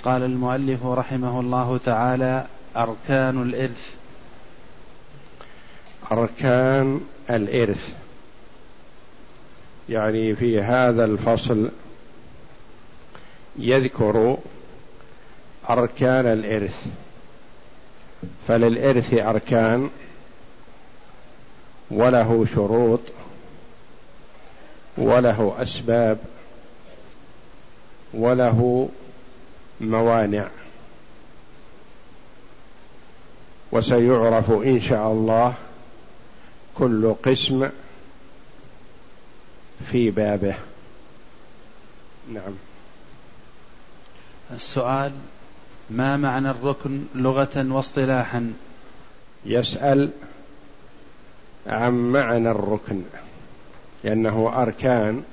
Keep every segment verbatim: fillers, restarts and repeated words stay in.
قال المؤلف رحمه الله تعالى: أركان الإرث. أركان الإرث، يعني في هذا الفصل يذكر أركان الإرث. فللإرث أركان وله شروط وله أسباب وله موانع، وسيعرف إن شاء الله كل قسم في بابه. نعم. السؤال: ما معنى الركن لغة واصطلاحا؟ يسأل عن معنى الركن، لأنه أركان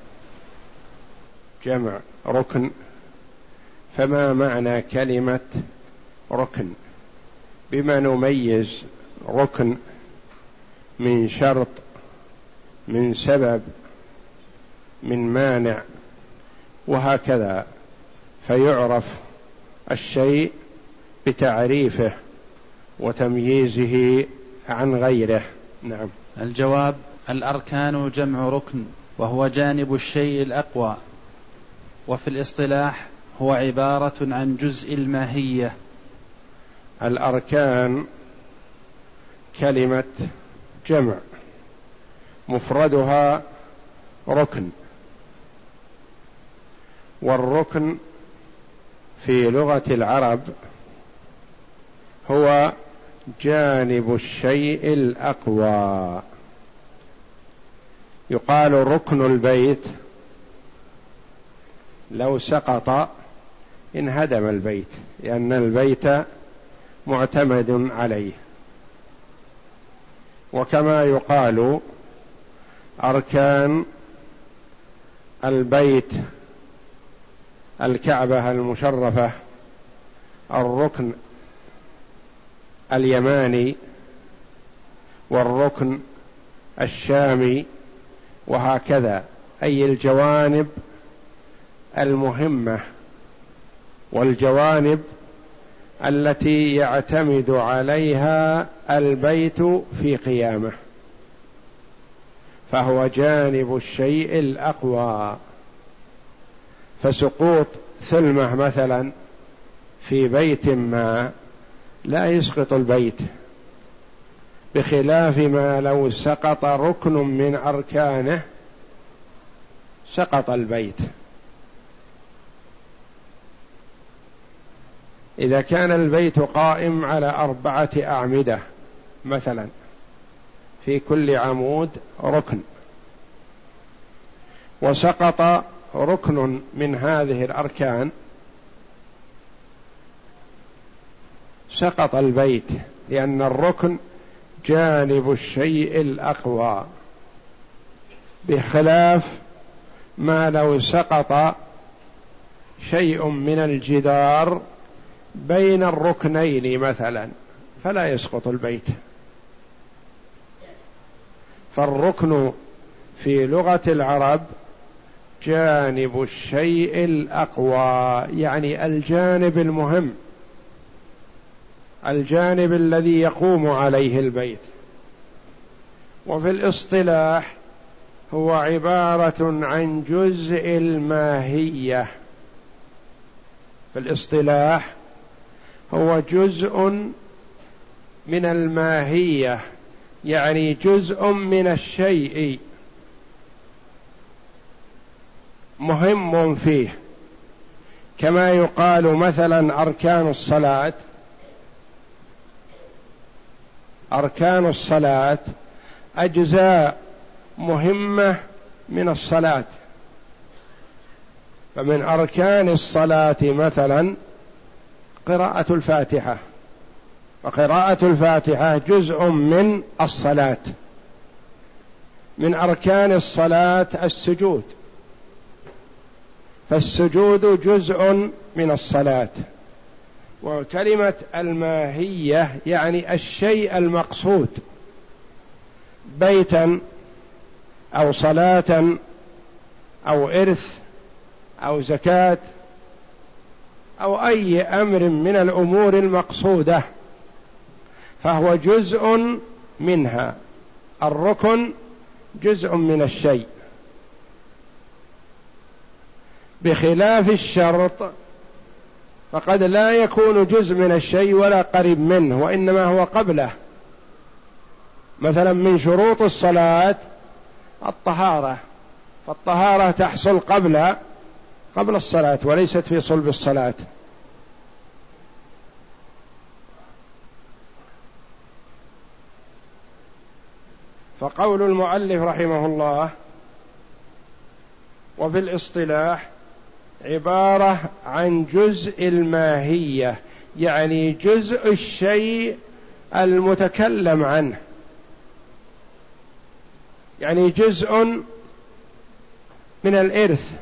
جمع ركن، فما معنى كلمة ركن؟ بما نميز ركن من شرط، من سبب، من مانع، وهكذا، فيعرف الشيء بتعريفه وتمييزه عن غيره. نعم. الجواب: الأركان جمع ركن، وهو جانب الشيء الأقوى، وفي الاصطلاح هو عبارة عن جزء الماهية. الأركان كلمة جمع، مفردها ركن، والركن في لغة العرب هو جانب الشيء الأقوى. يقال ركن البيت لو سقط انهدم البيت، لأن البيت معتمد عليه. وكما يقال أركان البيت الكعبة المشرفة الركن اليماني والركن الشامي، وهكذا، أي الجوانب المهمة والجوانب التي يعتمد عليها البيت في قيامه، فهو جانب الشيء الأقوى. فسقوط ثلمة مثلا في بيت ما لا يسقط البيت، بخلاف ما لو سقط ركن من أركانه سقط البيت. إذا كان البيت قائم على أربعة أعمدة مثلا، في كل عمود ركن، وسقط ركن من هذه الأركان سقط البيت، لأن الركن جانب الشيء الأقوى، بخلاف ما لو سقط شيء من الجدار بين الركنين مثلا فلا يسقط البيت. فالركن في لغة العرب جانب الشيء الأقوى، يعني الجانب المهم، الجانب الذي يقوم عليه البيت. وفي الاصطلاح هو عبارة عن جزء الماهية. في الاصطلاح هو جزء من الماهية، يعني جزء من الشيء مهم فيه. كما يقال مثلا أركان الصلاة، أركان الصلاة أجزاء مهمة من الصلاة. فمن أركان الصلاة مثلا قراءة الفاتحة، وقراءة الفاتحة جزء من الصلاة. من أركان الصلاة السجود، فالسجود جزء من الصلاة. وكلمة الماهية يعني الشيء المقصود، بيتا أو صلاة أو إرث أو زكاة أو أي أمر من الأمور المقصودة فهو جزء منها. الركن جزء من الشيء، بخلاف الشرط فقد لا يكون جزء من الشيء ولا قريب منه، وإنما هو قبله. مثلا من شروط الصلاة الطهارة، فالطهارة تحصل قبل قبل الصلاة وليست في صلب الصلاة. فقول المؤلف رحمه الله وفي الاصطلاح عبارة عن جزء الماهية، يعني جزء الشيء المتكلم عنه، يعني جزء من الإرث،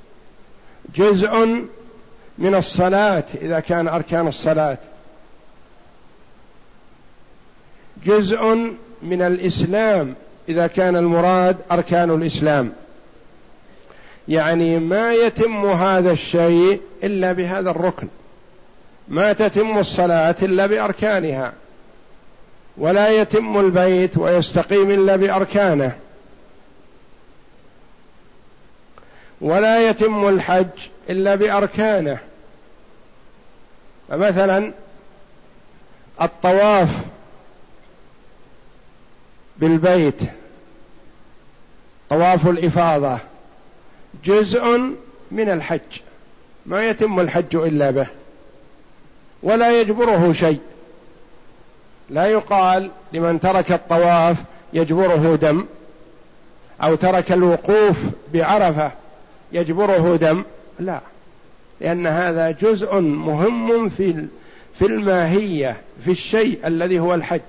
جزء من الصلاة إذا كان أركان الصلاة، جزء من الإسلام إذا كان المراد أركان الإسلام. يعني ما يتم هذا الشيء إلا بهذا الركن، ما تتم الصلاة إلا بأركانها، ولا يتم البيت ويستقيم إلا بأركانه، ولا يتم الحج إلا بأركانه. فمثلا الطواف بالبيت، طواف الإفاضة جزء من الحج، ما يتم الحج إلا به، ولا يجبره شيء. لا يقال لمن ترك الطواف يجبره دم، أو ترك الوقوف بعرفة يجبره دم، لا، لأن هذا جزء مهم في في الماهية، في الشيء الذي هو الحج.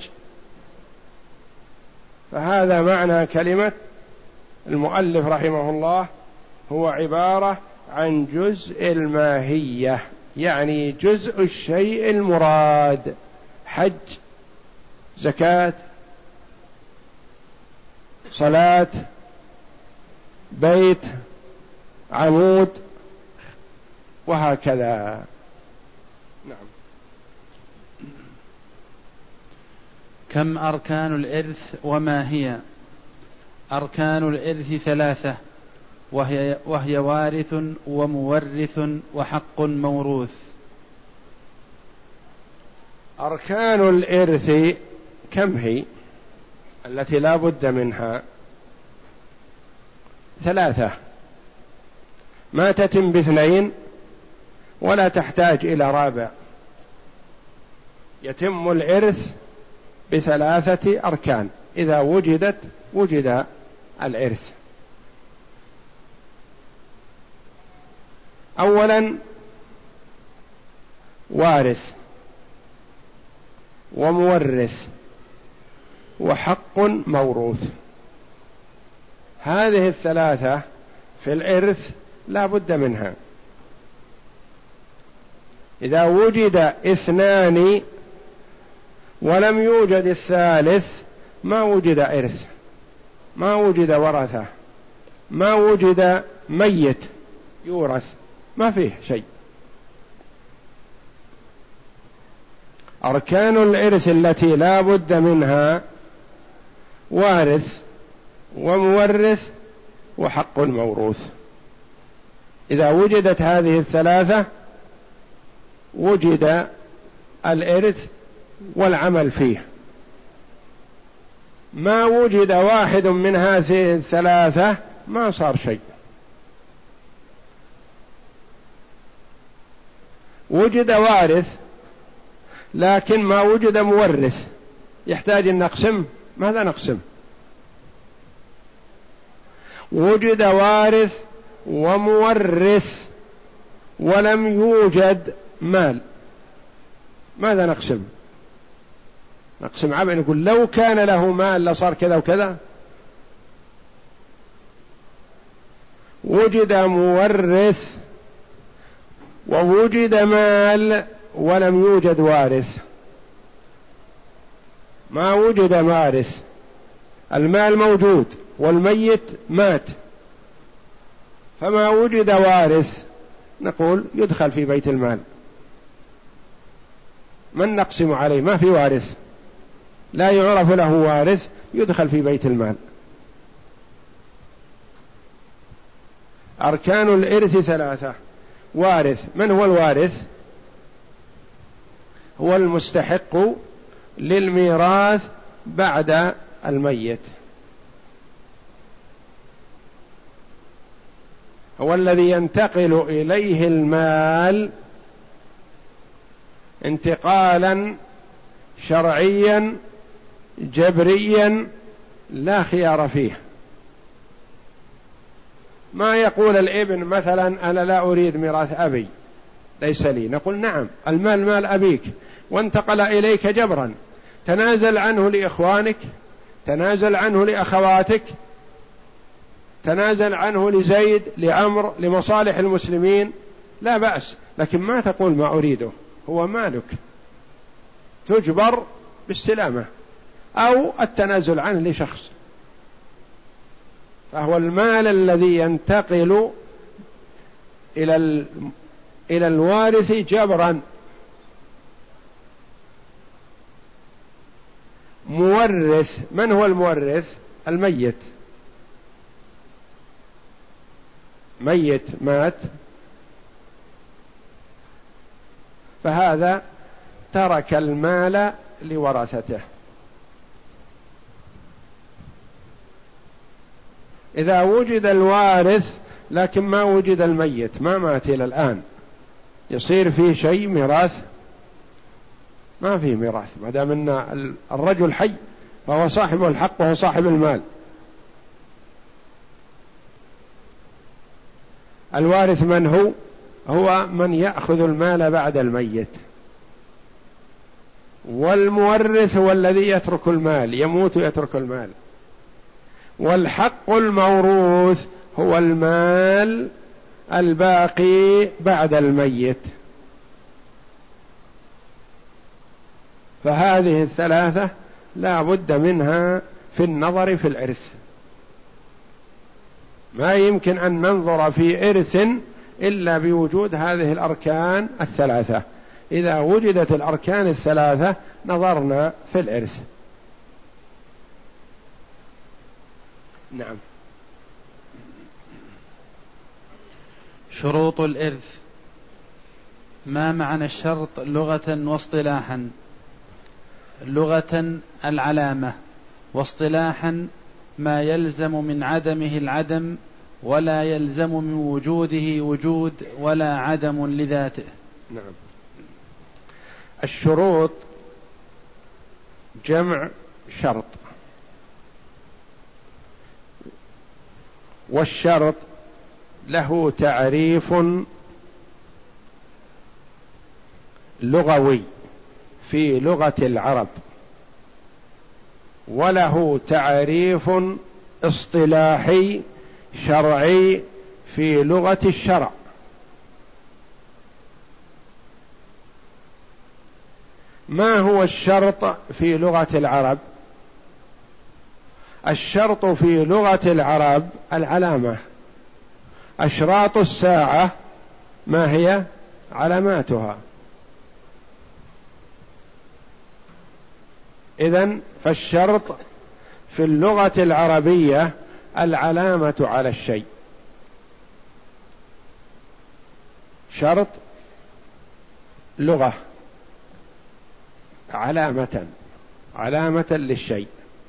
فهذا معنى كلمة المؤلف رحمه الله، هو عبارة عن جزء الماهية، يعني جزء الشيء المراد، حج، زكاة، صلاة، بيت، عمود، وهكذا. نعم. كم أركان الإرث وما هي؟ أركان الإرث ثلاثة، وهي, وهي وارث ومورث وحق موروث. أركان الإرث كم هي التي لا بد منها؟ ثلاثة، ما تتم باثنين ولا تحتاج إلى رابع. يتم الإرث بثلاثة أركان، إذا وجدت وجد الإرث. أولا وارث ومورث وحق موروث. هذه الثلاثة في الإرث لا بد منها. إذا وجد اثنان ولم يوجد الثالث ما وجد إرث، ما وجد ورثة، ما وجد ميت يورث، ما فيه شيء. أركان الإرث التي لا بد منها وارث ومورث وحق موروث. إذا وجدت هذه الثلاثة وجد الإرث والعمل فيه. ما وجد واحد من هذه الثلاثة ما صار شيء. وجد وارث لكن ما وجد مورث، يحتاج أن نقسم، ماذا نقسم؟ وجد وارث ومورث ولم يوجد مال، ماذا نقسم؟ نقسم عمل، نقول لو كان له مال لصار كذا وكذا. وجد مورث ووجد مال ولم يوجد وارث، ما وجد وارث، المال موجود والميت مات، فما وجد وارث نقول يدخل في بيت المال من نقسم عليه؟ ما في وارث، لا يعرف له وارث يدخل في بيت المال. أركان الإرث ثلاثة. وارث، من هو الوارث؟ هو المستحق للميراث بعد الميت، هو الذي ينتقل إليه المال انتقالا شرعيا جبريا لا خيار فيه. ما يقول الابن مثلا أنا لا أريد ميراث أبي ليس لي، نقول نعم المال مال أبيك وانتقل إليك جبرا، تنازل عنه لإخوانك، تنازل عنه لأخواتك، تنازل عنه لزيد لعمر لمصالح المسلمين، لا بأس، لكن ما تقول ما أريده، هو مالك تجبر بالسلامة أو التنازل عنه لشخص. فهو المال الذي ينتقل إلى ال... إلى الوارث جبرا. مورث، من هو المورث؟ الميت، ميت مات فهذا ترك المال لورثته. إذا وجد الوارث لكن ما وجد الميت، ما مات إلى الآن، يصير فيه شيء ميراث؟ ما فيه ميراث ما دام أن الرجل حي فهو صاحب الحق وهو صاحب المال. الوارث من هو؟ هو من يأخذ المال بعد الميت، والمورث هو الذي يترك المال، يموت ويترك المال. والحق الموروث هو المال الباقي بعد الميت. فهذه الثلاثة لا بد منها في النظر في الإرث، ما يمكن أن ننظر في إرث إلا بوجود هذه الأركان الثلاثة. إذا وجدت الأركان الثلاثة نظرنا في الإرث. نعم. شروط الإرث. ما معنى الشرط لغة واصطلاحا؟ لغة العلامة، واصطلاحا ما يلزم من عدمه العدم ولا يلزم من وجوده وجود ولا عدم لذاته. نعم. الشروط جمع شرط، والشرط له تعريف لغوي في لغة العرب، وله تعريف اصطلاحي شرعي في لغة الشرع. ما هو الشرط في لغة العرب؟ الشرط في لغة العرب العلامة. أشراط الساعة ما هي؟ علاماتها. إذن فالشرط في اللغة العربية العلامة على الشيء. شرط لغة علامة، علامة للشيء.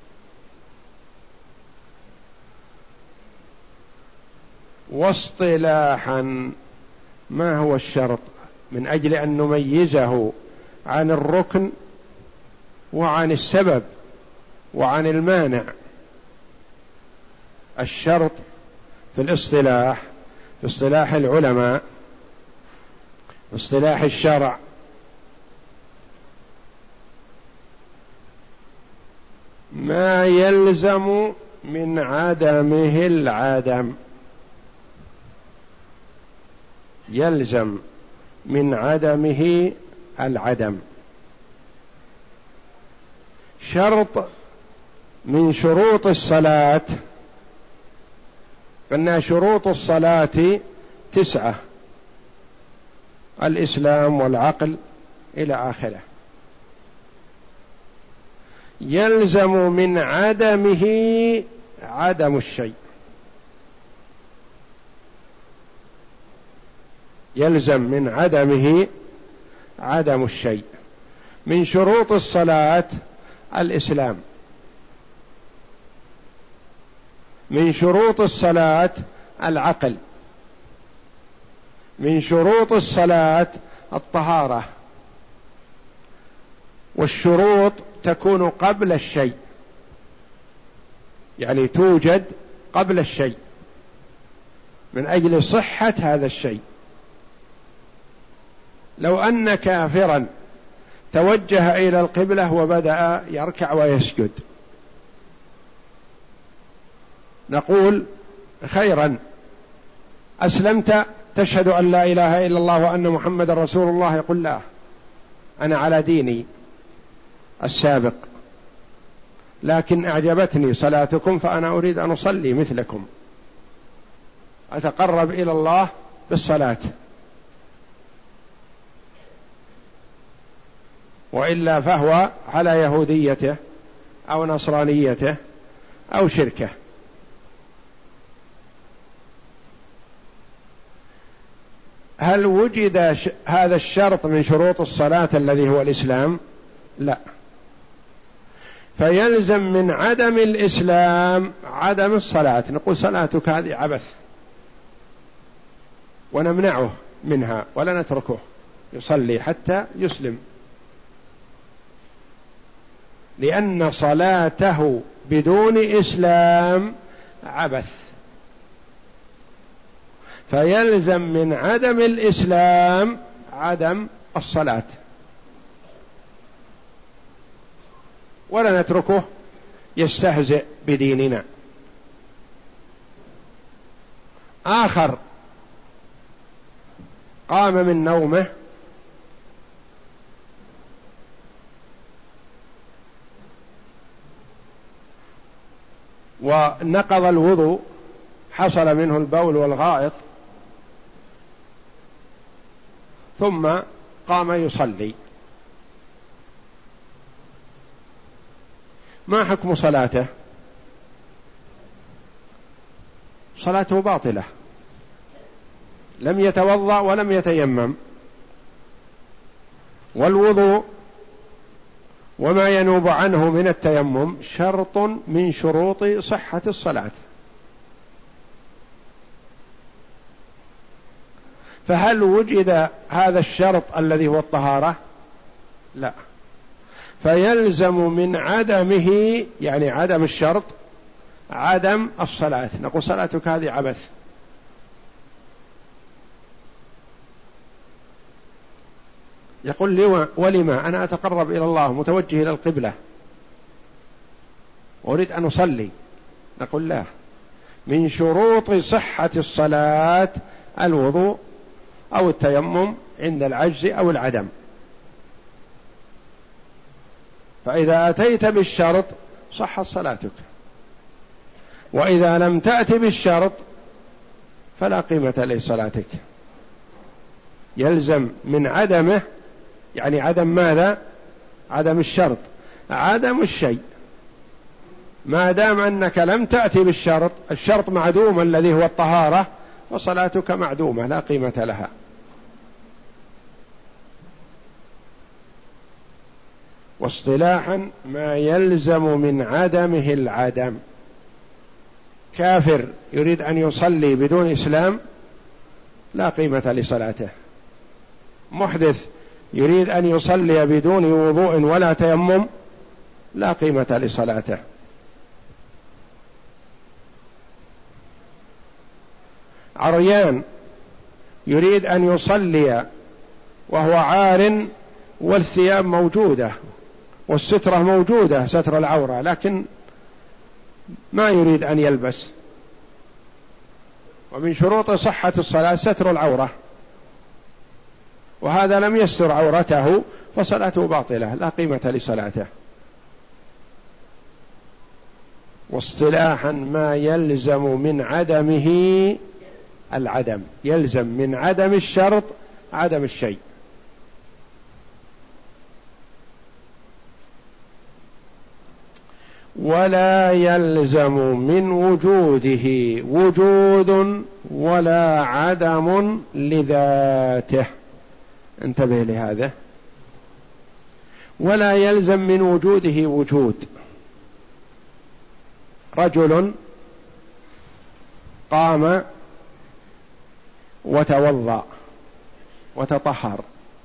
واصطلاحا ما هو الشرط؟ من أجل أن نميزه عن الركن وعن السبب وعن المانع. الشرط في الاصطلاح، في اصطلاح العلماء، في اصطلاح الشرع، ما يلزم من عدمه العدم، يلزم من عدمه العدم. شرط من شروط الصلاة، فإن شروط الصلاة تسعة: الإسلام والعقل إلى آخره. يلزم من عدمه عدم الشيء. يلزم من عدمه عدم الشيء. من شروط الصلاة الإسلام، من شروط الصلاة العقل، من شروط الصلاة الطهارة، والشروط تكون قبل الشيء، يعني توجد قبل الشيء من أجل صحة هذا الشيء. لو أن كافرا توجه إلى القبلة وبدأ يركع ويسجد، نقول خيرا، أسلمت تشهد أن لا إله إلا الله وأن محمد رسول الله؟ يقول لا، أنا على ديني السابق، لكن أعجبتني صلاتكم فأنا أريد أن أصلي مثلكم، أتقرب إلى الله بالصلاة. وإلا فهو على يهوديته أو نصرانيته أو شركه. هل وجد هذا الشرط من شروط الصلاة الذي هو الإسلام؟ لا. فيلزم من عدم الإسلام عدم الصلاة. نقول صلاتك هذه عبث، ونمنعه منها ولا نتركه يصلي حتى يسلم، لأن صلاته بدون إسلام عبث. فيلزم من عدم الإسلام عدم الصلاة، ولا نتركه يستهزئ بديننا. آخر قام من نومه ونقض الوضوء، حصل منه البول والغائط، ثم قام يصلي، ما حكم صلاته؟ صلاته باطلة، لم يتوضأ ولم يتيمم، والوضوء وما ينوب عنه من التيمم شرط من شروط صحة الصلاة. فهل وجد هذا الشرط الذي هو الطهارة؟ لا. فيلزم من عدمه، يعني عدم الشرط، عدم الصلاة. نقول صلاتك هذه عبث. يقول لي ولما؟ أنا أتقرب إلى الله متوجه إلى القبلة أريد أن أصلي. نقول لا، من شروط صحة الصلاة الوضوء أو التيمم عند العجز أو العدم. فإذا أتيت بالشرط صحت صلاتك، وإذا لم تأت بالشرط فلا قيمة لصلاتك. يلزم من عدمه، يعني عدم ماذا؟ عدم الشرط، عدم الشيء. ما دام أنك لم تأتي بالشرط، الشرط معدوم الذي هو الطهارة، وصلاتك معدومة لا قيمة لها. واصطلاحا ما يلزم من عدمه العدم. كافر يريد أن يصلي بدون إسلام لا قيمة لصلاته. محدث يريد أن يصلي بدون وضوء ولا تيمم لا قيمة لصلاته. عريان يريد أن يصلي وهو عار والثياب موجودة والسترة موجودة، ستر العورة، لكن ما يريد أن يلبس. ومن شروط صحة الصلاة ستر العورة، وهذا لم يستر عورته فصلاته باطلة لا قيمة لصلاته. واصطلاحا ما يلزم من عدمه العدم. يلزم من عدم الشرط عدم الشيء. ولا يلزم من وجوده وجود ولا عدم لذاته. انتبه لهذا. ولا يلزم من وجوده وجود. رجل قام وتوضأ وتطهر،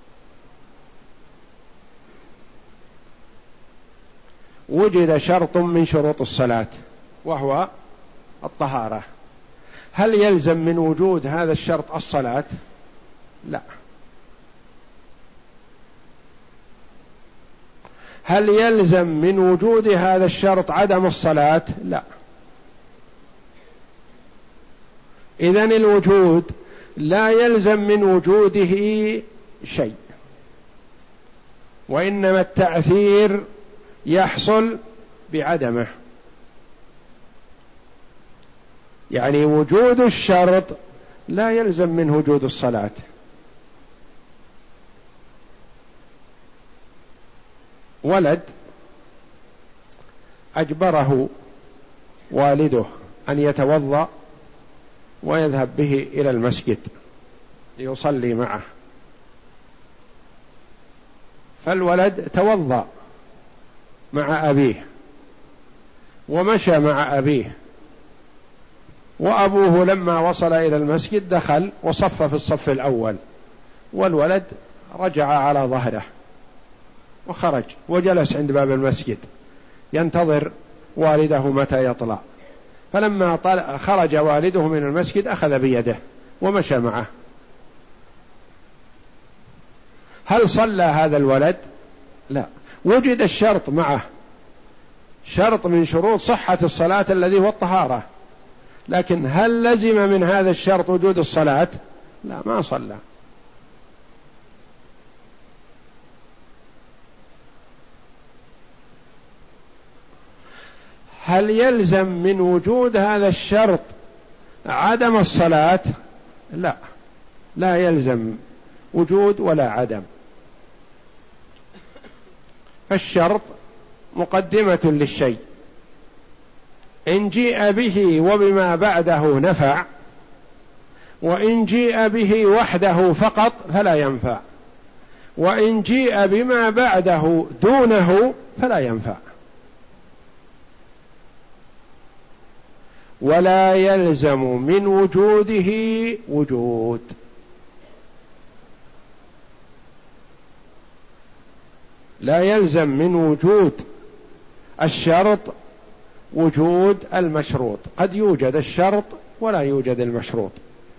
وجد شرط من شروط الصلاة وهو الطهارة، هل يلزم من وجود هذا الشرط الصلاة؟ لا. هل يلزم من وجود هذا الشرط عدم الصلاة؟ لا. إذن الوجود لا يلزم من وجوده شيء، وإنما التأثير يحصل بعدمه. يعني وجود الشرط لا يلزم منه وجود الصلاة. ولد أجبره والده أن يتوضأ ويذهب به إلى المسجد ليصلي معه، فالولد توضأ مع أبيه ومشى مع أبيه، وأبوه لما وصل إلى المسجد دخل وصف في الصف الأول، والولد رجع على ظهره وخرج وجلس عند باب المسجد ينتظر والده متى يطلع. فلما خرج والده من المسجد أخذ بيده ومشى معه. هل صلى هذا الولد؟ لا. وجد الشرط معه، شرط من شروط صحة الصلاة الذي هو الطهارة، لكن هل لزم من هذا الشرط وجود الصلاة؟ لا، ما صلى. هل يلزم من وجود هذا الشرط عدم الصلاة؟ لا، لا يلزم وجود ولا عدم. فالشرط مقدمة للشيء، إن جيء به وبما بعده نفع، وإن جيء به وحده فقط فلا ينفع، وإن جيء بما بعده دونه فلا ينفع. ولا يلزم من وجوده وجود. لا يلزم من وجود الشرط وجود المشروط، قد يوجد الشرط ولا يوجد المشروط.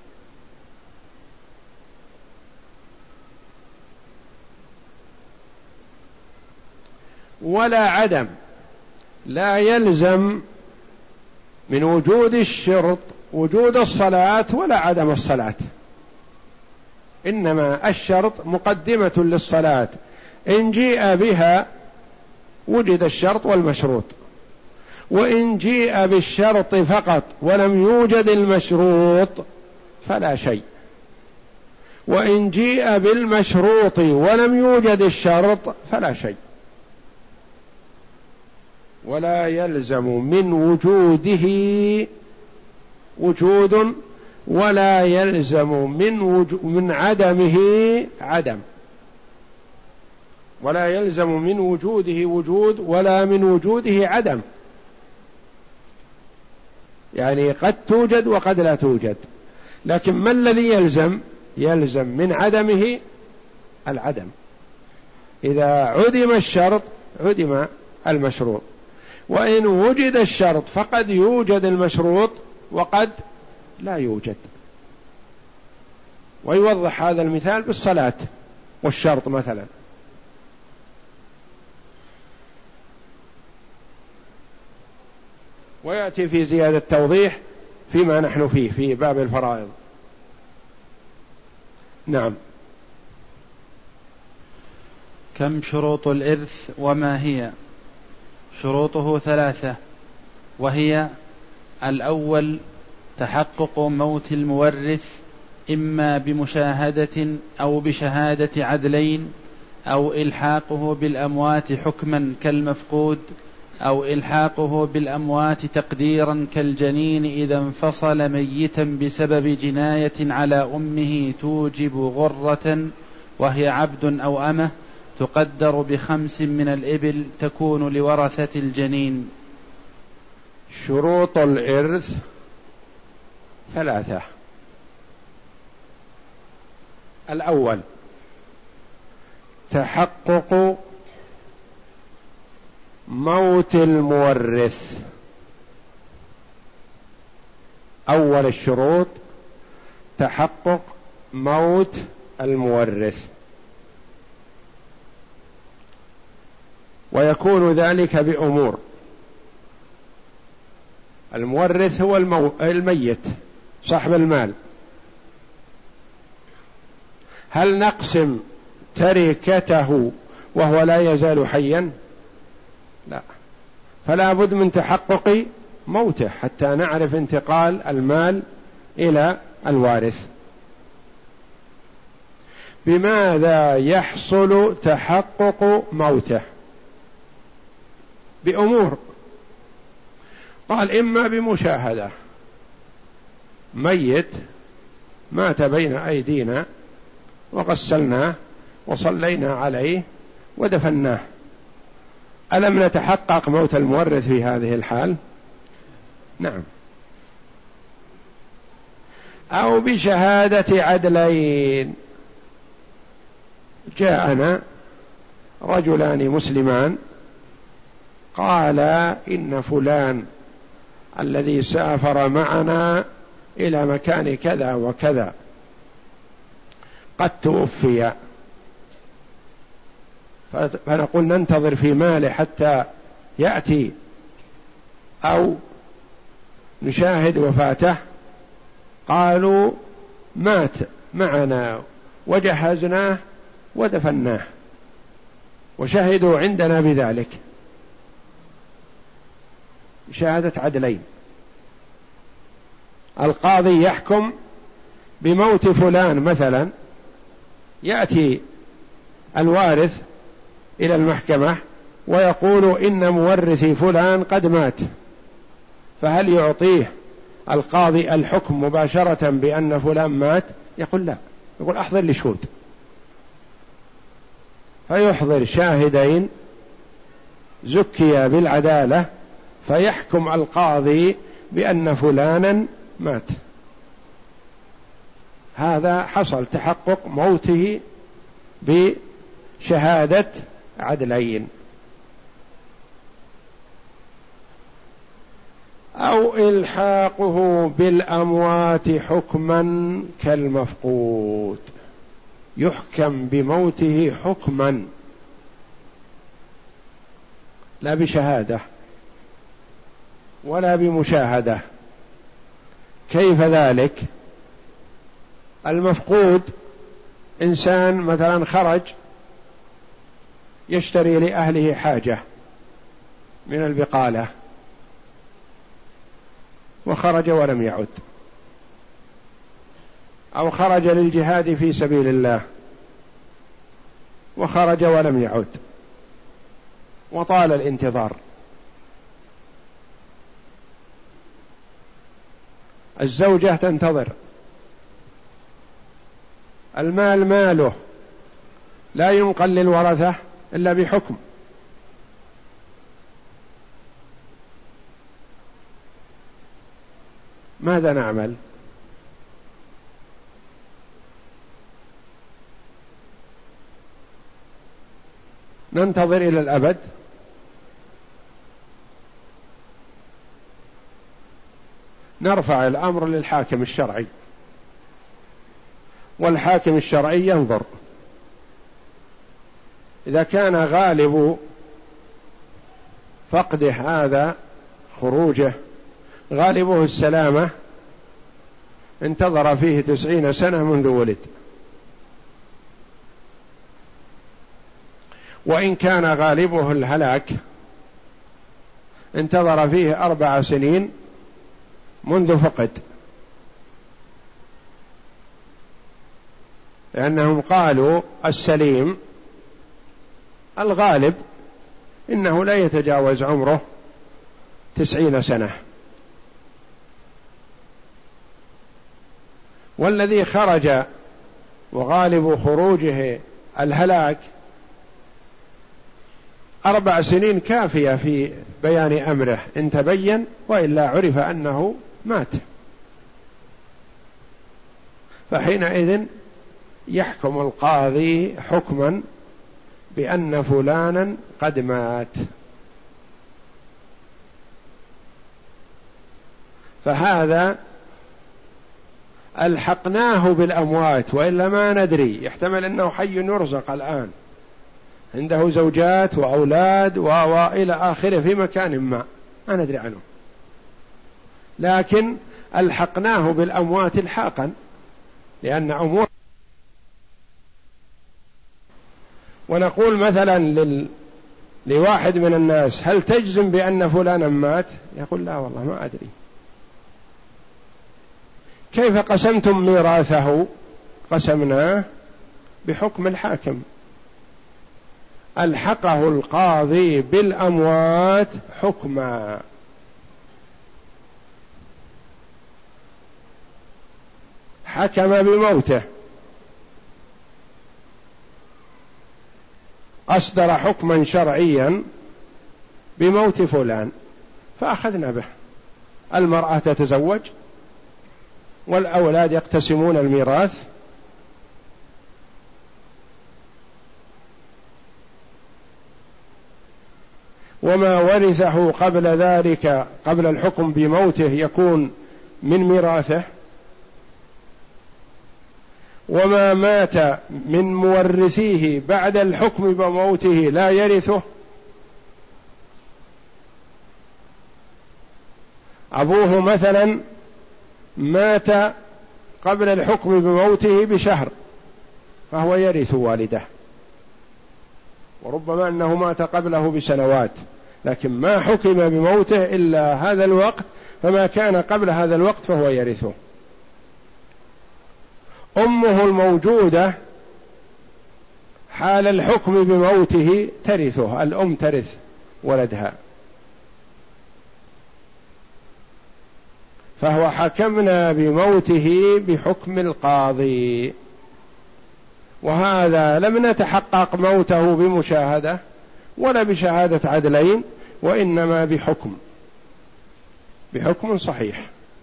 ولا عدم، لا يلزم من وجود الشرط وجود الصلاة ولا عدم الصلاة، إنما الشرط مقدمة للصلاة، إن جيء بها وجد الشرط والمشروط، وإن جيء بالشرط فقط ولم يوجد المشروط فلا شيء، وإن جيء بالمشروط ولم يوجد الشرط فلا شيء. ولا يلزم من وجوده وجود ولا يلزم من وجو من عدمه عدم. ولا يلزم من وجوده وجود ولا من وجوده عدم، يعني قد توجد وقد لا توجد، لكن ما الذي يلزم؟ يلزم من عدمه العدم. إذا عدم الشرط عدم المشروط، وإن وجد الشرط فقد يوجد المشروط وقد لا يوجد. ويوضح هذا المثال بالصلاة والشرط مثلا. ويأتي في زيادة توضيح فيما نحن فيه في باب الفرائض. نعم. كم شروط الإرث وما هي؟ شروطه ثلاثة، وهي: الأول تحقق موت المورث إما بمشاهدة أو بشهادة عدلين، أو إلحاقه بالأموات حكما كالمفقود، أو إلحاقه بالأموات تقديرا كالجنين إذا انفصل ميتا بسبب جناية على أمه توجب غرة وهي عبد أو أمة تقدر بخمس من الإبل تكون لورثة الجنين. شروط الإرث ثلاثة. الأول تحقق موت المورث. أول الشروط تحقق موت المورث، ويكون ذلك بأمور. المورث هو المو... الميت صاحب المال. هل نقسم تركته وهو لا يزال حيا؟ لا، فلا بد من تحقق موته حتى نعرف انتقال المال إلى الوارث. بماذا يحصل تحقق موته؟ بأمور. قال إما بمشاهدة، ميت مات بين أيدينا وغسلناه وصلينا عليه ودفناه، ألم نتحقق موت المورث في هذه الحال؟ نعم. أو بشهادة عدلين، جاءنا رجلان مسلمان قالا إن فلان الذي سافر معنا إلى مكان كذا وكذا قد توفي، فنقول ننتظر في ماله حتى يأتي أو نشاهد وفاته؟ قالوا مات معنا وجهزناه ودفناه وشهدوا عندنا بذلك، شهادة عدلين. القاضي يحكم بموت فلان مثلا، يأتي الوارث إلى المحكمة ويقول إن مورثي فلان قد مات، فهل يعطيه القاضي الحكم مباشرة بأن فلان مات؟ يقول لا، يقول أحضر لي شهود، فيحضر شاهدين زكيا بالعدالة فيحكم القاضي بأن فلانا مات. هذا حصل تحقق موته بشهادة عدلين. أو إلحاقه بالأموات حكما كالمفقود، يحكم بموته حكما لا بشهادة ولا بمشاهدة. كيف ذلك؟ المفقود إنسان مثلا خرج يشتري لأهله حاجة من البقالة وخرج ولم يعد، أو خرج للجهاد في سبيل الله وخرج ولم يعد وطال الانتظار. الزوجة تنتظر، المال ماله لا ينقل للورثة إلا بحكم. ماذا نعمل؟ ننتظر إلى الأبد؟ نرفع الأمر للحاكم الشرعي، والحاكم الشرعي ينظر. إذا كان غالب فقده هذا خروجه غالبه السلامة انتظر فيه تسعين سنة منذ ولد، وإن كان غالبه الهلاك انتظر فيه أربع سنين منذ فقد، لأنهم قالوا السليم الغالب إنه لا يتجاوز عمره تسعين سنة. والذي خرج وغالب خروجه الهلاك أربع سنين كافية في بيان أمره إن تبين، وإلا عرف أنه مات، فحينئذ يحكم القاضي حكما بأن فلانا قد مات. فهذا ألحقناه بالأموات، وإلا ما ندري، يحتمل أنه حي يرزق الآن، عنده زوجات وأولاد وإلى آخره في مكان ما ما ندري عنه، لكن ألحقناه بالأموات الحاقا لأن أمور. ونقول مثلا لل... لواحد من الناس: هل تجزم بأن فلانا مات؟ يقول: لا والله ما أدري. كيف قسمتم ميراثه؟ قسمناه بحكم الحاكم، ألحقه القاضي بالأموات حكما. حكم بموته، أصدر حكما شرعيا بموت فلان فأخذنا به. المرأة تتزوج والأولاد يقتسمون الميراث، وما ورثه قبل ذلك قبل الحكم بموته يكون من ميراثه، وما مات من مورثيه بعد الحكم بموته لا يرثه. أبوه مثلا مات قبل الحكم بموته بشهر فهو يرث والده، وربما أنه مات قبله بسنوات، لكن ما حكم بموته إلا هذا الوقت، فما كان قبل هذا الوقت فهو يرثه. أمه الموجودة حال الحكم بموته ترثه، الأم ترث ولدها، فهو حكمنا بموته بحكم القاضي، وهذا لم نتحقق موته بمشاهدة ولا بشهادة عدلين، وإنما بحكم بحكم صحيح.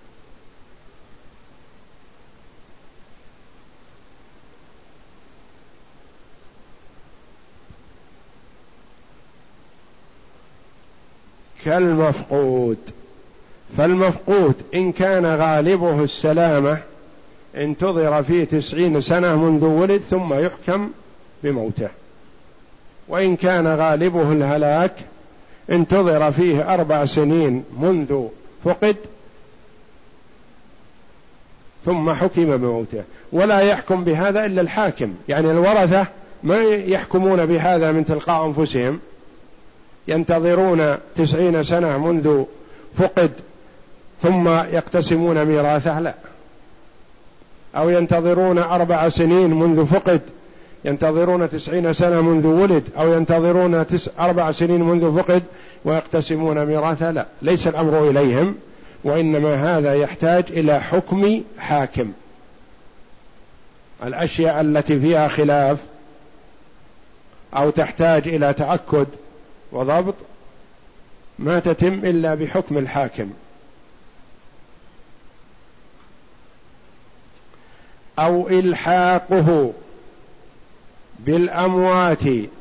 كالمفقود، فالمفقود إن كان غالبه السلامة انتظر فيه تسعين سنة منذ ولد ثم يحكم بموته، وإن كان غالبه الهلاك انتظر فيه أربع سنين منذ فقد ثم حكم بموته. ولا يحكم بهذا إلا الحاكم، يعني الورثة ما يحكمون بهذا من تلقاء أنفسهم، ينتظرون تسعين سنة منذ فقد ثم يقتسمون ميراثه، لا، أو ينتظرون أربع سنين منذ فقد ينتظرون تسعين سنة منذ ولد، أو ينتظرون تس أربع سنين منذ فقد ويقتسمون ميراثه، لا، ليس الأمر إليهم، وإنما هذا يحتاج إلى حكم حاكم. الأشياء التي فيها خلاف أو تحتاج إلى تأكد وضبط ما تتم إلا بحكم الحاكم. أو إلحاقه بالأموات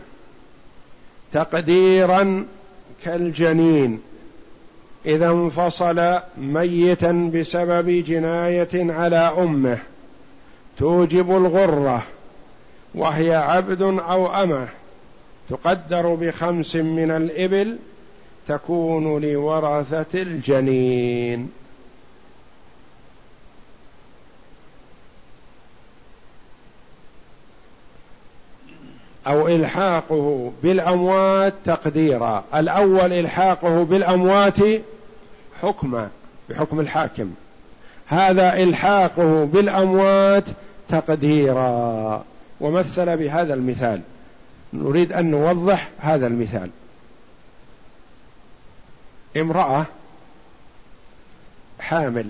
تقديرا كالجنين إذا انفصل ميتا بسبب جناية على أمه توجب الغرة، وهي عبد أو أمة، تقدر بخمس من الإبل، تكون لورثة الجنين. أو إلحاقه بالأموات تقديرا. الأول إلحاقه بالأموات حكما بحكم الحاكم، هذا إلحاقه بالأموات تقديرا. ومثل بهذا المثال، نريد أن نوضح هذا المثال. امرأة حامل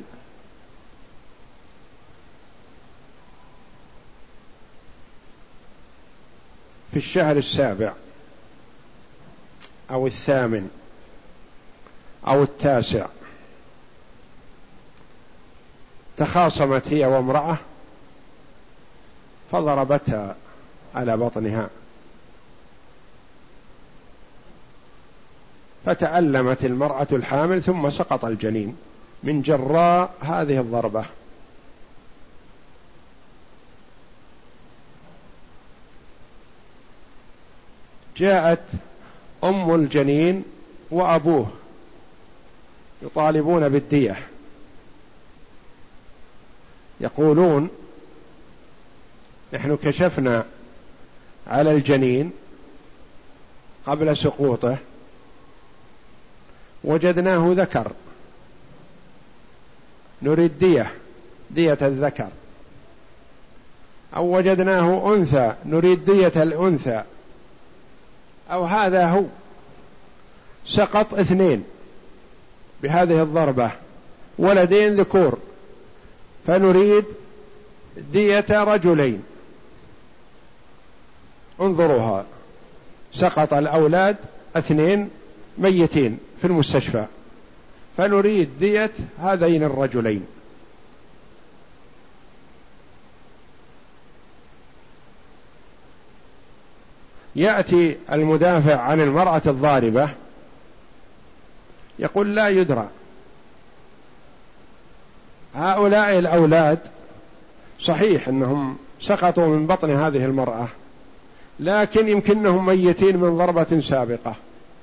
في الشهر السابع أو الثامن أو التاسع، تخاصمت هي وامرأة فضربتها على بطنها، فتألمت المرأة الحامل ثم سقط الجنين من جراء هذه الضربة. جاءت أم الجنين وأبوه يطالبون بالدية، يقولون نحن كشفنا على الجنين قبل سقوطه وجدناه ذكر، نريد دية دية الذكر، أو وجدناه أنثى نريد دية الأنثى، أو هذا هو سقط اثنين بهذه الضربة ولدين ذكور فنريد دية رجلين. انظروها، سقط الأولاد اثنين ميتين في المستشفى فنريد دية هذين الرجلين. يأتي المدافع عن المرأة الضاربة يقول لا يدرى، هؤلاء الأولاد صحيح أنهم سقطوا من بطن هذه المرأة، لكن يمكنهم ميتين من ضربة سابقة،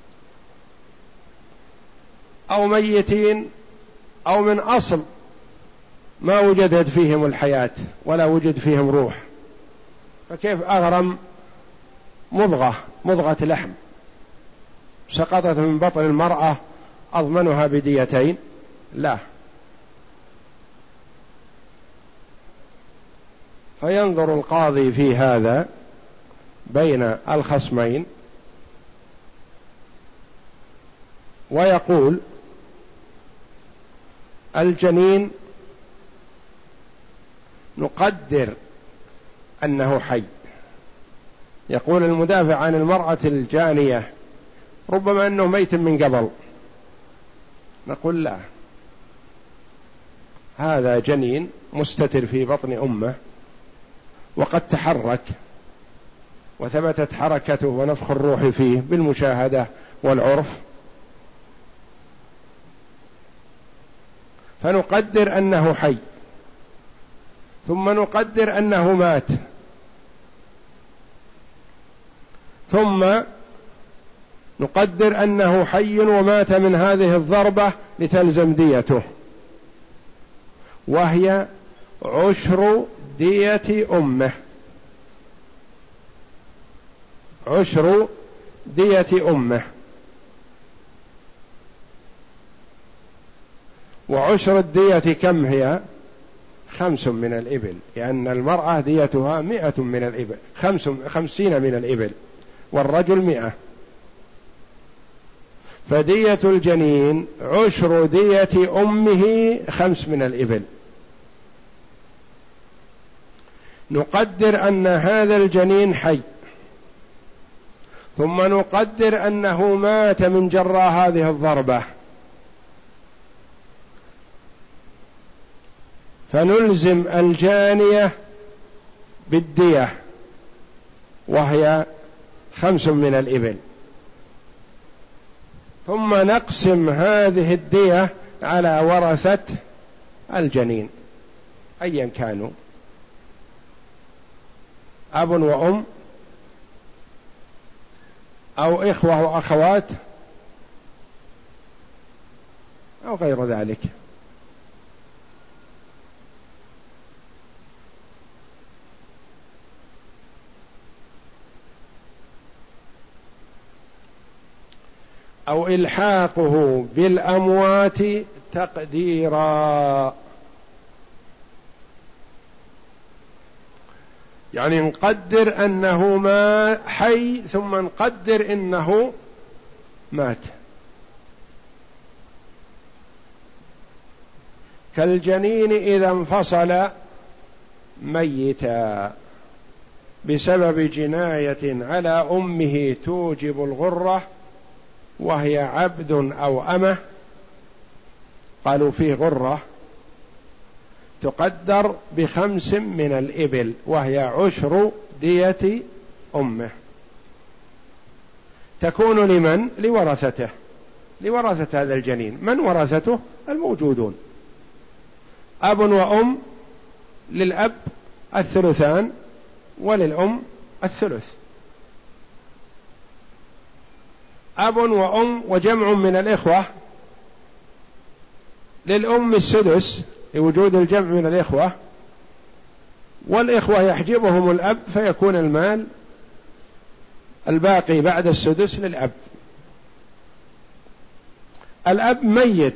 أو ميتين أو من أصل ما وجدت فيهم الحياة ولا وجد فيهم روح، فكيف أغرم مضغة مضغة لحم سقطت من بطن المرأة أضمنها بديتين؟ لا. فينظر القاضي في هذا بين الخصمين ويقول الجنين نقدر أنه حي. يقول المدافع عن المرأة الجانية ربما أنه ميت من قبل، نقول لا، هذا جنين مستتر في بطن أمه وقد تحرك وثبتت حركته ونفخ الروح فيه بالمشاهدة والعرف، فنقدر أنه حي، ثم نقدر أنه مات، ثم نقدر أنه حي ومات من هذه الضربة لتلزم ديته، وهي عشر دية أمه، عشر دية أمه. وعشر الدية كم هي؟ خمس من الإبل، لأن المرأة ديتها مئة من الإبل، خمس خمسين من الإبل، والرجل مئة، فدية الجنين عشر دية أمه خمس من الإبل. نقدر أن هذا الجنين حي، ثم نقدر أنه مات من جراء هذه الضربة، فنلزم الجانية بالدية وهي خمس من الإبل، ثم نقسم هذه الدية على ورثة الجنين أيا كانوا، أب وأم أو إخوة وأخوات أو غير ذلك. أو إلحاقه بالأموات تقديرا، يعني نقدر أنه ما حي ثم نقدر أنه مات، كالجنين إذا انفصل ميتا بسبب جناية على أمه توجب الغرة وهي عبد أو أمة. قالوا فيه غرة تقدر بخمس من الإبل وهي عشر دية أمه، تكون لمن؟ لورثته، لورثة هذا الجنين. من ورثته؟ الموجودون، أب وأم، للأب الثلثان وللأم الثلث. أب وأم وجمع من الإخوة، للأم السدس لوجود الجمع من الإخوة، والإخوة يحجبهم الأب فيكون المال الباقي بعد السدس للأب. الأب ميت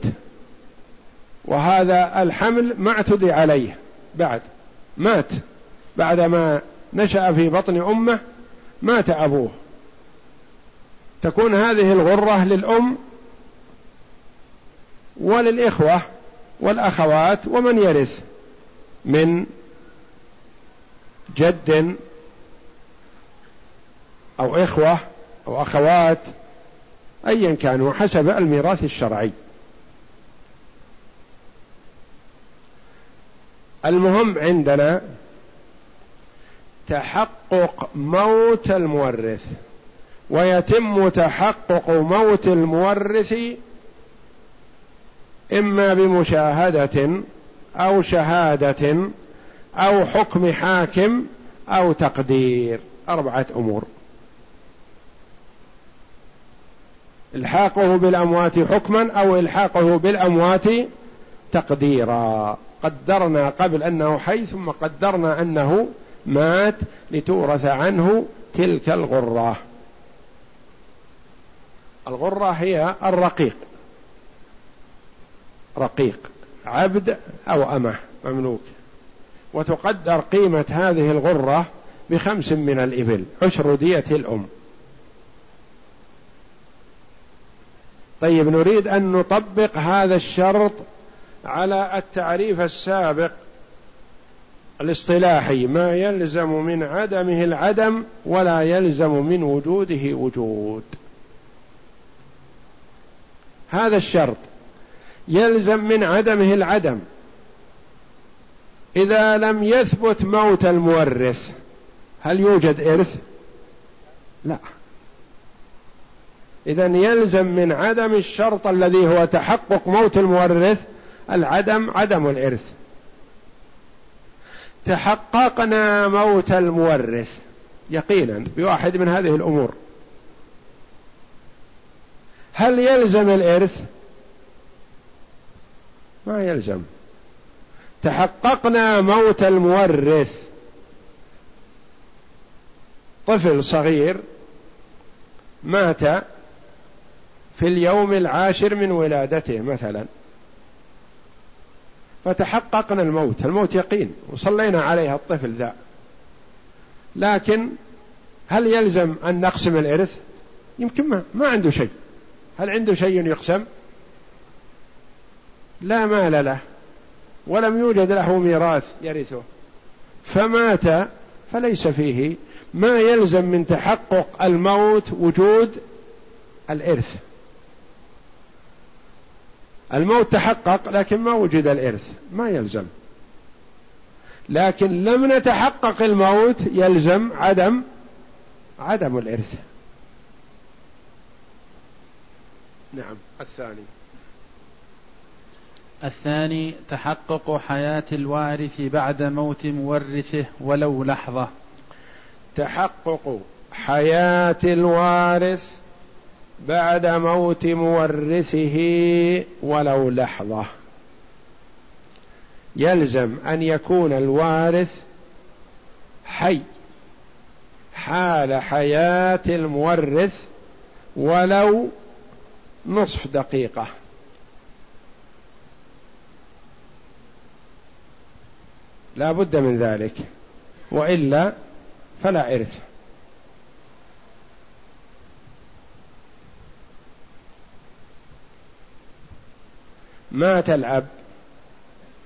وهذا الحمل ما اعتدي عليه، بعد مات، بعدما نشأ في بطن أمه مات أبوه، تكون هذه الغرة للأم وللإخوة والأخوات ومن يرث من جد أو إخوة أو أخوات أيا كانوا حسب الميراث الشرعي. المهم عندنا تحقق موت المورث، ويتم تحقق موت المورث إما بمشاهدة أو شهادة أو حكم حاكم أو تقدير، أربعة أمور: إلحاقه بالأموات حكما أو إلحاقه بالأموات تقديرا. قدرنا قبل أنه حي ثم قدرنا أنه مات لتورث عنه تلك الغرة. الغرة هي الرقيق، رقيق عبد أو أمة مملوك، وتقدر قيمة هذه الغرة بخمس من الإبل، عشر دية الأم. طيب، نريد أن نطبق هذا الشرط على التعريف السابق الاصطلاحي: ما يلزم من عدمه العدم ولا يلزم من وجوده وجود. هذا الشرط يلزم من عدمه العدم إذا لم يثبت موت المورث. هل يوجد إرث؟ لا. إذن يلزم من عدم الشرط الذي هو تحقق موت المورث العدم، عدم الإرث. تحققنا موت المورث يقينا بواحد من هذه الأمور، هل يلزم الإرث؟ ما يلزم. تحققنا موت المورث، طفل صغير مات في اليوم العاشر من ولادته مثلا، فتحققنا الموت، الموت يقين وصلينا عليها الطفل ذا، لكن هل يلزم أن نقسم الإرث؟ يمكن ما, ما عنده شيء. هل عنده شيء يقسم؟ لا مال له ولم يوجد له ميراث يرثه، فمات، فليس فيه ما يلزم من تحقق الموت وجود الإرث. الموت تحقق لكن ما وجد الإرث، ما يلزم. لكن لم نتحقق الموت يلزم عدم عدم الإرث. نعم. الثاني الثاني تحقق حياة الوارث بعد موت مورثه ولو لحظة. تحقق حياة الوارث بعد موت مورثه ولو لحظة. يلزم أن يكون الوارث حي حال حياة المورث ولو نصف دقيقة، لا بد من ذلك، وإلا فلا إرث. مات الأب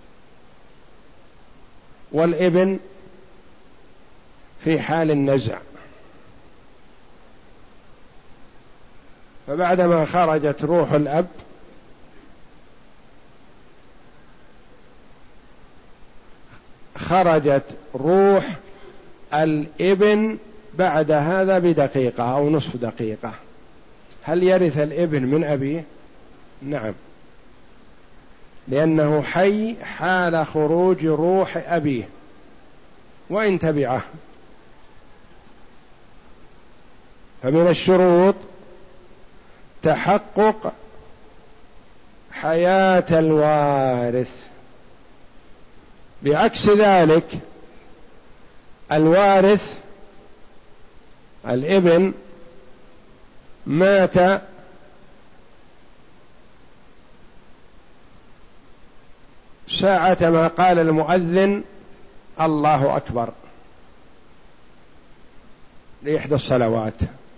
والابن في حال النزع، فبعدما خرجت روح الأب خرجت روح الابن بعد هذا بدقيقة أو نصف دقيقة. هل يرث الابن من أبيه؟ نعم، لأنه حي حال خروج روح أبيه وإن تبعه. فمن الشروط تحقق حياة الوارث. بعكس ذلك الوارث الابن مات ساعة ما قال المؤذن الله أكبر لإحدى الصلوات،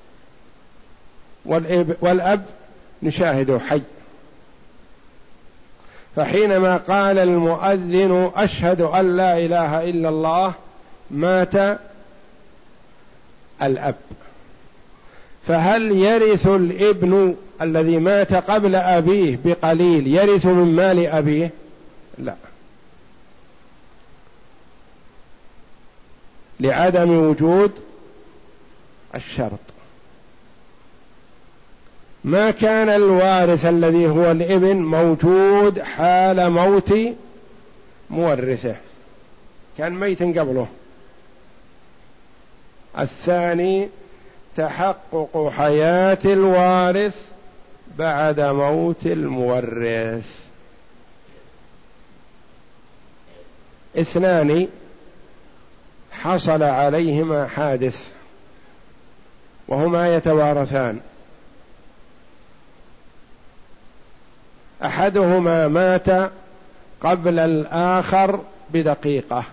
والأب, والأب نشاهده حي، فحينما قال المؤذن أشهد أن لا إله إلا الله مات الأب. فهل يرث الابن الذي مات قبل أبيه بقليل يرث من مال أبيه؟ لا، لعدم وجود الشرط. ما كان الوارث الذي هو الابن موجود حال موت مورثه، كان ميت قبله. الثاني تحقق حياة الوارث بعد موت المورث. اثنان حصل عليهما حادث وهما يتوارثان، أحدهما مات قبل الآخر بدقيقة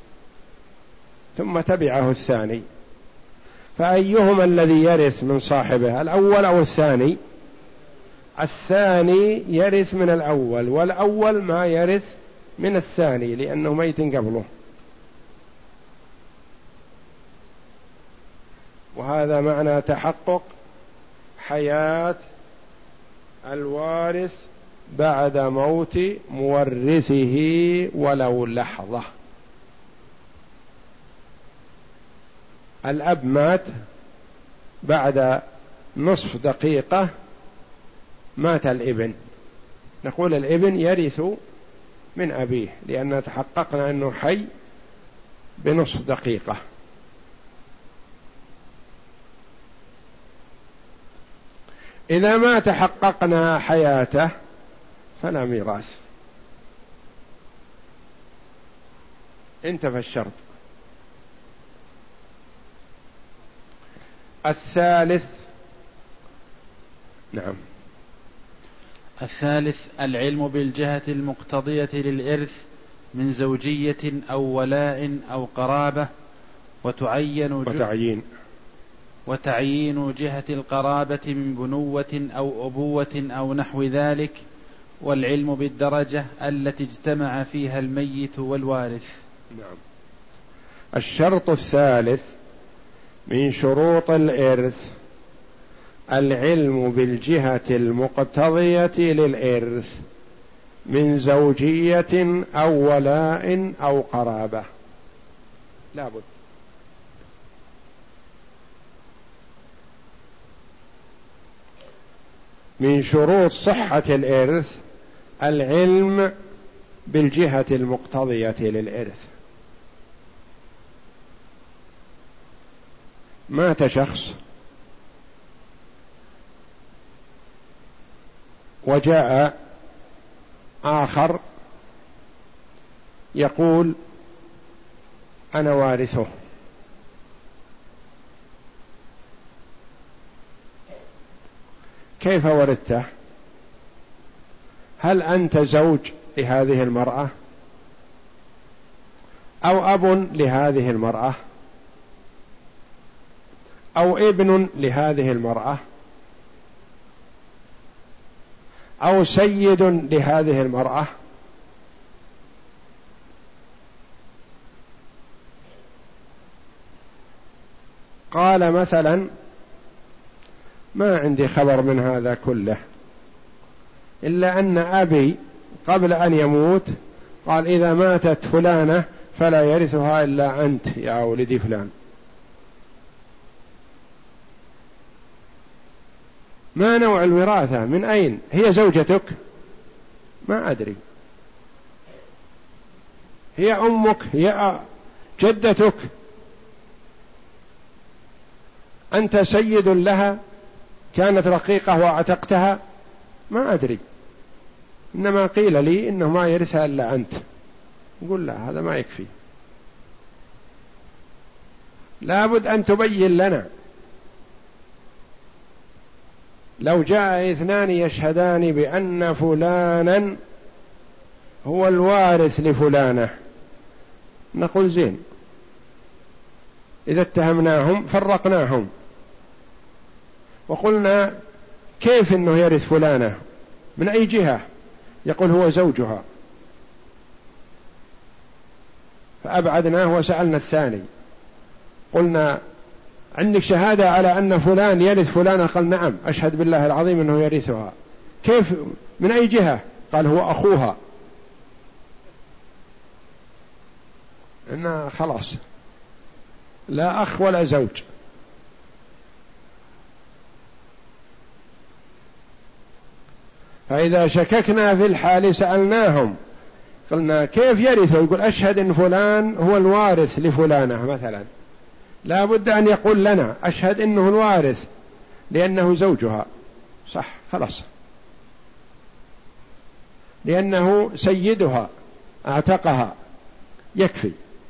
ثم تبعه الثاني، فأيهما الذي يرث من صاحبه، الأول أو الثاني؟ الثاني يرث من الأول، والأول ما يرث من الثاني لأنه ميت قبله. وهذا معنى تحقق حياة الوارث بعد موت مورثه ولو لحظة. الأب مات بعد نصف دقيقة مات الابن، نقول الابن يرث من أبيه لأن تحققنا أنه حي بنصف دقيقة. إذا ما تحققنا حياته فلا ميراث، انتفى الشرط. الثالث نعم الثالث العلم بالجهة المقتضية للإرث من زوجية أو ولاء أو قرابة، وتعين وتعيين وتعيين جهة القرابة من بنوة أو أبوة أو نحو ذلك، والعلم بالدرجة التي اجتمع فيها الميت والوارث. نعم. الشرط الثالث من شروط الإرث العلم بالجهة المقتضية للإرث من زوجية أو ولاء أو قرابة، لا بد. من شروط صحة الإرث العلم بالجهة المقتضية للإرث. مات شخص وجاء آخر يقول أنا وارثه، كيف ورثته؟ هل أنت زوج لهذه المرأة أو أب لهذه المرأة أو ابن لهذه المرأة أو سيد لهذه المرأة؟ قال مثلا ما عندي خبر من هذا كله، إلا أن أبي قبل أن يموت قال إذا ماتت فلانة فلا يرثها إلا أنت يا ولدي فلان. ما نوع الوراثة؟ من أين هي؟ زوجتك؟ ما أدري. هي أمك؟ هي جدتك؟ أنت سيد لها؟ كانت رقيقة واعتقتها؟ ما أدري. إنما قيل لي إنه ما يرثها إلا أنت. يقول لا، هذا ما يكفي، لابد أن تبين لنا. لو جاء اثنان يشهدان بأن فلانا هو الوارث لفلانة، نقول زين، إذا اتهمناهم فرقناهم وقلنا كيف إنه يرث فلانة، من أي جهة؟ يقول هو زوجها، فأبعدناه وسألنا الثاني، قلنا عندك شهادة على أن فلان يرث فلانة؟ قال نعم، أشهد بالله العظيم أنه يرثها. كيف؟ من أي جهة؟ قال هو أخوها. إنه خلاص لا أخ ولا زوج. فإذا شككنا في الحال سألناهم، قلنا كيف يرثه؟ يقول أشهد أن فلان هو الوارث لفلانة مثلا، لا بد أن يقول لنا أشهد أنه الوارث لأنه زوجها، صح، خلاص، لأنه سيدها اعتقها، يكفي.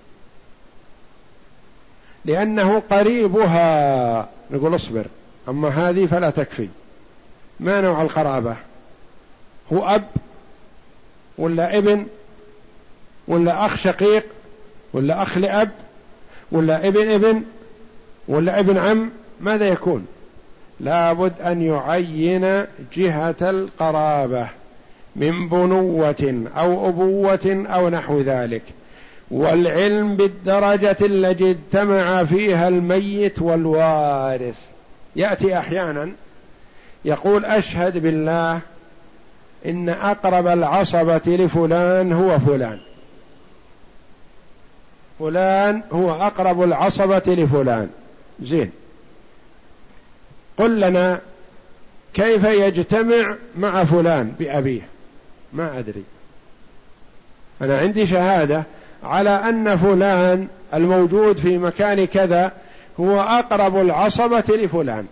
لأنه قريبها، نقول اصبر، أما هذه فلا تكفي. ما نوع القرابة؟ هو أب ولا ابن ولا أخ شقيق ولا أخ لأب ولا ابن ابن ولا ابن عم؟ ماذا يكون؟ لابد أن يعين جهة القرابة من بنوة أو أبوة أو نحو ذلك، والعلم بالدرجة التي اجتمع فيها الميت والوارث. يأتي أحيانا يقول أشهد بالله إن أقرب العصبة لفلان هو فلان، فلان هو أقرب العصبة لفلان، زين، قل لنا كيف يجتمع مع فلان بأبيه؟ ما أدري. أنا عندي شهادة على أن فلان الموجود في مكان كذا هو أقرب العصبة لفلان،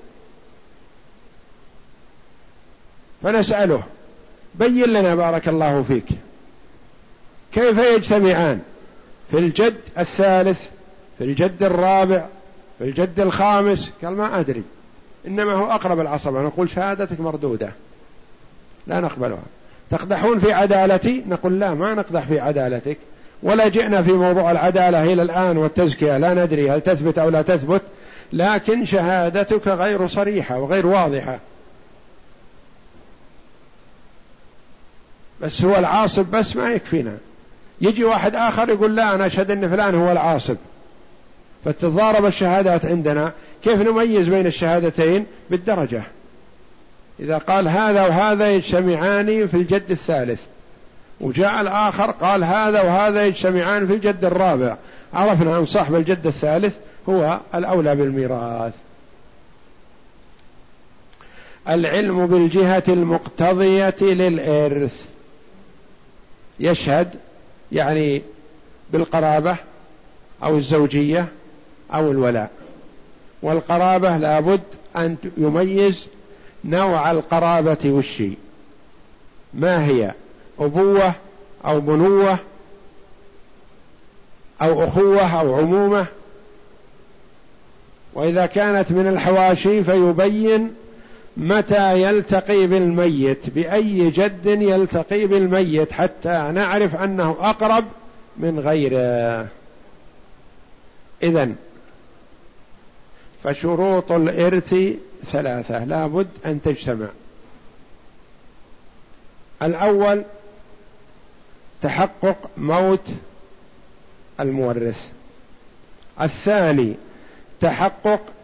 فنسأله بين لنا بارك الله فيك كيف يجتمعان في الجد الثالث، في الجد الرابع، في الجد الخامس؟ قال ما أدري، إنما هو أقرب العصبة. نقول شهادتك مردودة، لا نقبلها. تقدحون في عدالتي؟ نقول لا، ما نقدح في عدالتك، ولا جئنا في موضوع العدالة إلى الآن والتزكية، لا ندري هل تثبت أو لا تثبت، لكن شهادتك غير صريحة وغير واضحة. بس هو العاصب بس ما يكفينا، يجي واحد آخر يقول لا أنا أشهد أن فلان هو العاصب، فتتضارب الشهادات عندنا. كيف نميز بين الشهادتين؟ بالدرجة. إذا قال هذا وهذا يجتمعان في الجد الثالث، وجاء الآخر قال هذا وهذا يجتمعان في الجد الرابع، عرفنا أن صاحب الجد الثالث هو الأولى بالميراث. العلم بالجهة المقتضية للإرث، يشهد يعني بالقرابة أو الزوجية أو الولاء. والقرابة لابد أن يميز نوع القرابة والشيء، ما هي، أبوة أو بنوة أو أخوة أو عمومة. وإذا كانت من الحواشي فيبين متى يلتقي بالميت، بأي جد يلتقي بالميت، حتى نعرف أنه أقرب من غيره. إذن فشروط الإرث ثلاثة لابد أن تجتمع. الأول تحقق موت المورث، الثاني تحقق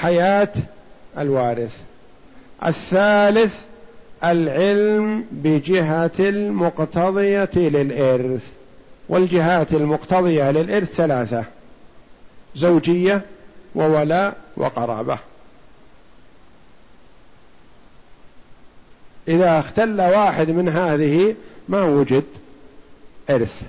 حياة الوارث. الثالث العلم بجهة المقتضية للإرث، والجهات المقتضية للإرث ثلاثة: زوجية وولاء وقرابة. إذا اختل واحد من هذه ما وجد إرث.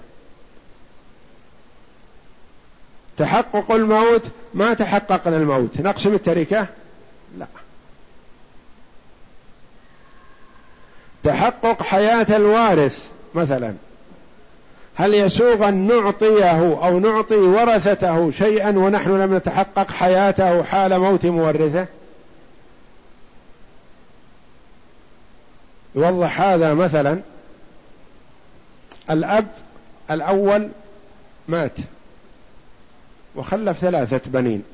تحقق الموت، ما تحققنا الموت نقسم التركة؟ لا. تحقق حياة الوارث مثلا، هل يسوغ أن نعطيه أو نعطي ورثته شيئا ونحن لم نتحقق حياته حال موت مورثه؟ يوضح هذا مثلا: الأب الأول مات وخلف ثلاثة بنين،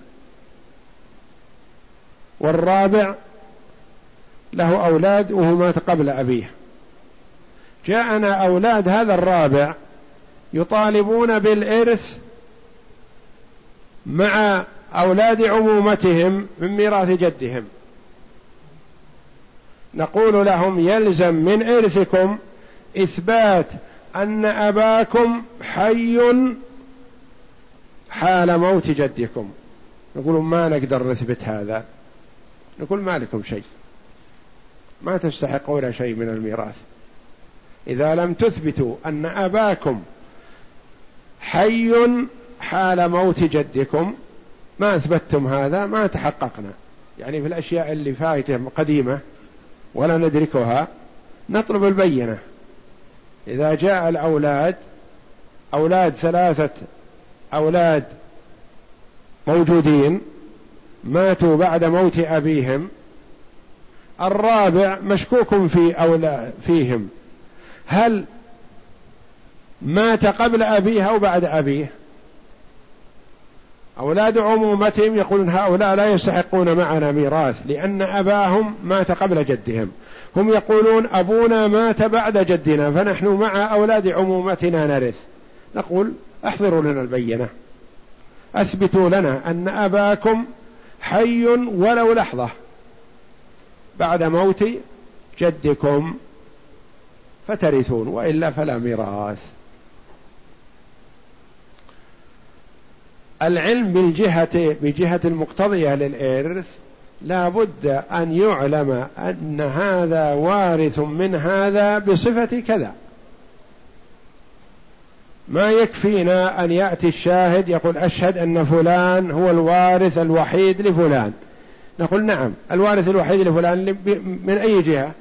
والرابع له أولاد وهو مات قبل أبيه. جاءنا أولاد هذا الرابع يطالبون بالإرث مع أولاد عمومتهم من ميراث جدهم. نقول لهم: يلزم من إرثكم إثبات أن أباكم حي حال موت جدكم. نقول: ما نقدر نثبت هذا. نقول: ما لكم شيء، ما تستحقون شيء من الميراث إذا لم تثبتوا أن أباكم حي حال موت جدكم. ما أثبتتم هذا ما تحققنا. يعني في الأشياء اللي فايتة قديمة ولا ندركها نطلب البينة. إذا جاء الأولاد أولاد ثلاثة أولاد موجودين ماتوا بعد موت أبيهم، الرابع مشكوك في أولاد فيهم، هل مات قبل أبيه أو بعد أبيه؟ أولاد عمومتهم يقولون: هؤلاء لا يستحقون معنا ميراث لأن أباهم مات قبل جدهم. هم يقولون: أبونا مات بعد جدنا فنحن مع أولاد عمومتنا نرث. نقول: احضروا لنا البينة، أثبتوا لنا أن أباكم حي ولو لحظة بعد موت جدكم فترثون، وإلا فلا ميراث. العلم بالجهة بجهة المقتضية للإرث لا بد أن يعلم أن هذا وارث من هذا بصفة كذا. ما يكفينا أن يأتي الشاهد يقول: أشهد أن فلان هو الوارث الوحيد لفلان. نقول: نعم، الوارث الوحيد لفلان من أي جهة؟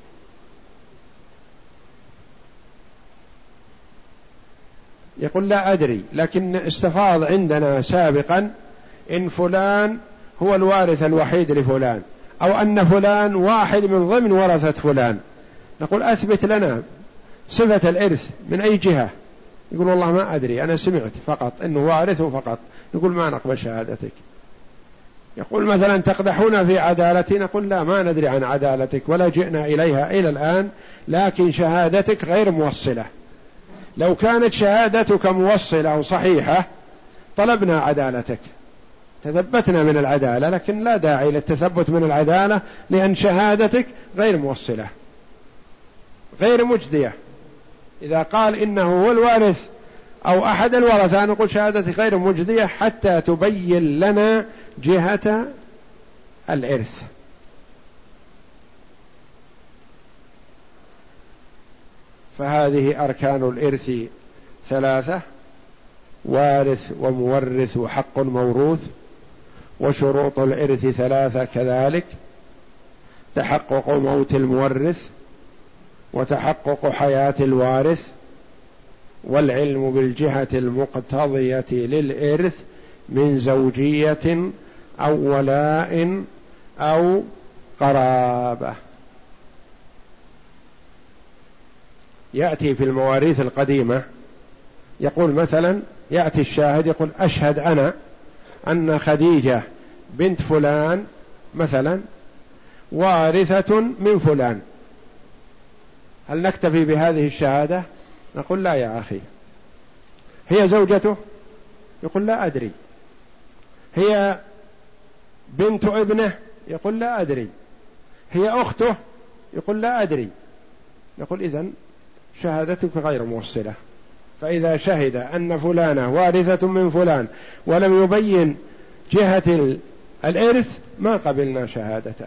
يقول: لا أدري، لكن استفاض عندنا سابقا إن فلان هو الوارث الوحيد لفلان، أو أن فلان واحد من ضمن ورثة فلان. نقول: أثبت لنا صفة الإرث من أي جهة؟ يقول: والله ما أدري، أنا سمعت فقط إنه وارثه فقط. نقول: ما نقبل شهادتك. يقول مثلا: تقدحون في عدالتي. نقول: لا، ما ندري عن عدالتك ولا جئنا إليها إلى الآن، لكن شهادتك غير موصلة. لو كانت شهادتك موصلة وصحيحة طلبنا عدالتك، تثبتنا من العدالة، لكن لا داعي للتثبت من العدالة لأن شهادتك غير موصلة غير مجدية. إذا قال إنه هو الوارث أو أحد الورثة نقول: شهادتك غير مجدية حتى تبين لنا جهة الإرث. فهذه أركان الإرث ثلاثة: وارث ومورث وحق موروث. وشروط الإرث ثلاثة كذلك: تحقق موت المورث، وتحقق حياة الوارث، والعلم بالجهة المقتضية للإرث من زوجية أو ولاء أو قرابة. يأتي في المواريث القديمة يقول مثلا، يأتي الشاهد يقول: أشهد أنا أن خديجة بنت فلان مثلا وارثة من فلان. هل نكتفي بهذه الشهادة؟ نقول: لا يا أخي. هي زوجته؟ يقول: لا أدري. هي بنت ابنه؟ يقول لا أدري. هي أخته؟ يقول لا أدري. نقول إذن شهادتك غير موصلة. فإذا شهد أن فلانة وارثة من فلان ولم يبين جهة الإرث ما قبلنا شهادته.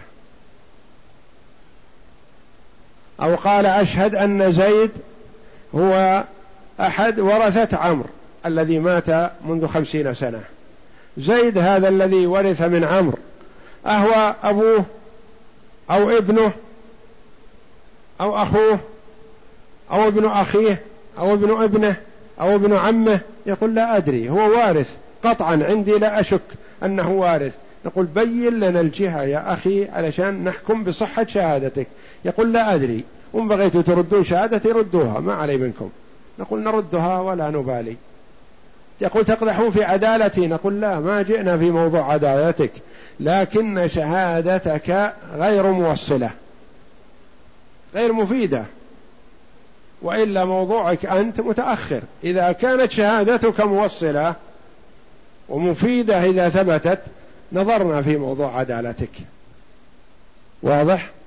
أو قال أشهد أن زيد هو أحد ورثة عمرو الذي مات منذ خمسين سنة. زيد هذا الذي ورث من عمرو أهو أبوه أو ابنه أو أخوه أو ابن أخيه أو ابن ابنه أو ابن عمه؟ يقول لا أدري، هو وارث قطعا عندي، لا أشك أنه وارث. نقول بين لنا الجهة يا أخي علشان نحكم بصحة شهادتك. يقول لا أدري، وإن بغيتوا تردون شهادتي ردوها، ما علي منكم. نقول نردها ولا نبالي. يقول تقدحون في عدالتي؟ نقول لا، ما جئنا في موضوع عدالتك، لكن شهادتك غير موصلة غير مفيدة، وإلا موضوعك أنت متأخر. إذا كانت شهادتك موصلة ومفيدة إذا ثبتت نظرنا في موضوع عدالتك. واضح؟